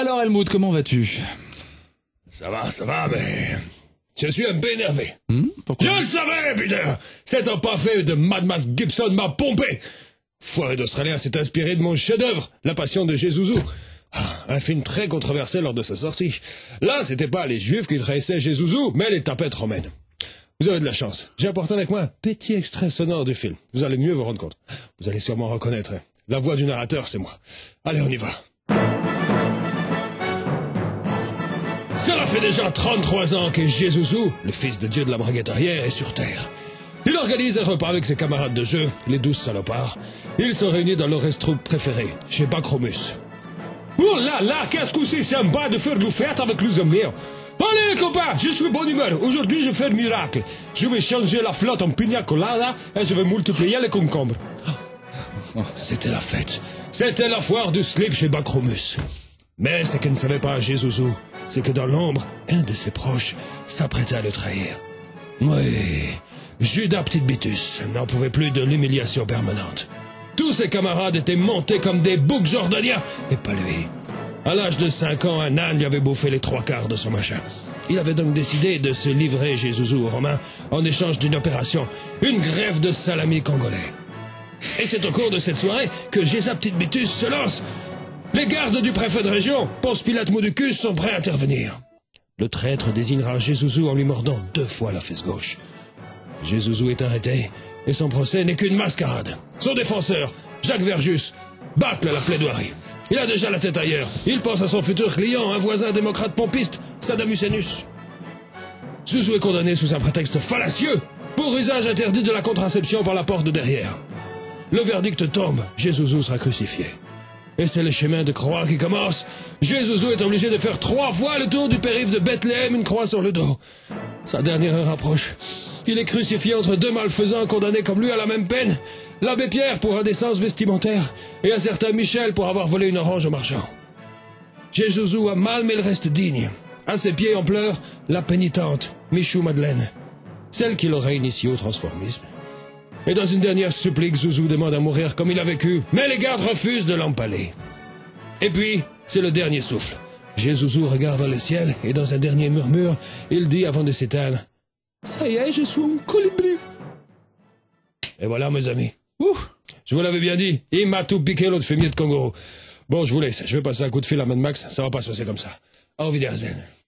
Alors Helmut, comment vas-tu? Ça va, mais... Je suis un peu énervé. Pourquoi? Je le savais, putain! Cet parfait de Mad Max Gibson m'a pompé! Foiré d'Australien s'est inspiré de mon chef-d'œuvre, La Passion de Jésus. Un film très controversé lors de sa sortie. Là, c'était pas les Juifs qui trahissaient Jésus, mais les tapettes romaines. Vous avez de la chance. J'ai apporté avec moi un petit extrait sonore du film. Vous allez mieux vous rendre compte. Vous allez sûrement reconnaître. La voix du narrateur, c'est moi. Allez, on y va. Cela fait déjà 33 ans que Jésus, le fils de Dieu de la braguette arrière, est sur Terre. Il organise un repas avec ses camarades de jeu, les 12 salopards. Ils sont réunis dans leur resto préféré, chez Bacromus. Oh là là, qu'est-ce que c'est sympa de faire une fête avec les amis. Allez les copains, je suis de bonne humeur. Aujourd'hui, je fais le miracle. Je vais changer la flotte en pina colada et je vais multiplier les concombres. Oh, c'était la fête. C'était la foire du slip chez Bacromus. Mais ce que ne savait pas Jésus, c'est que dans l'ombre, un de ses proches s'apprêtait à le trahir. Oui, Judas Petite Bitus n'en pouvait plus de l'humiliation permanente. Tous ses camarades étaient montés comme des boucs jordaniens, et pas lui. À l'âge de 5 ans, un âne lui avait bouffé les 3/4 de son machin. Il avait donc décidé de se livrer Jésus aux Romains en échange d'une opération, une greffe de salami congolais. Et c'est au cours de cette soirée que Jésus Petite Bitus se lance. Les gardes du préfet de région, Ponce Pilate Mouducus, sont prêts à intervenir. Le traître désignera Jésus en lui mordant 2 fois la fesse gauche. Jésus est arrêté, et son procès n'est qu'une mascarade. Son défenseur, Jacques Verjus, bâcle la plaidoirie. Il a déjà la tête ailleurs. Il pense à son futur client, un voisin démocrate pompiste, Saddam Hussein. Zouzou est condamné sous un prétexte fallacieux pour usage interdit de la contraception par la porte de derrière. Le verdict tombe, Jésus sera crucifié. Et c'est le chemin de croix qui commence. Jésus est obligé de faire 3 fois le tour du périph' de Bethléem, une croix sur le dos. Sa dernière heure approche. Il est crucifié entre 2 malfaisants condamnés comme lui à la même peine. L'abbé Pierre pour indécence vestimentaire et un certain Michel pour avoir volé une orange au marchand. Jésus a mal mais il reste digne. À ses pieds en pleurs, la pénitente, Michou Madeleine, celle qui l'aurait initié au transformisme. Et dans une dernière supplique, Zouzou demande à mourir comme il a vécu, mais les gardes refusent de l'empaler. Et puis, c'est le dernier souffle. Jésus regarde vers le ciel et dans un dernier murmure, il dit avant de s'éteindre « Ça y est, je suis un colibri !» Et voilà, mes amis. Je vous l'avais bien dit, il m'a tout piqué l'autre fumier de kangourou. Bon, je vous laisse, je vais passer un coup de fil à Mad Max, ça va pas se passer comme ça. Au Wiedersehen.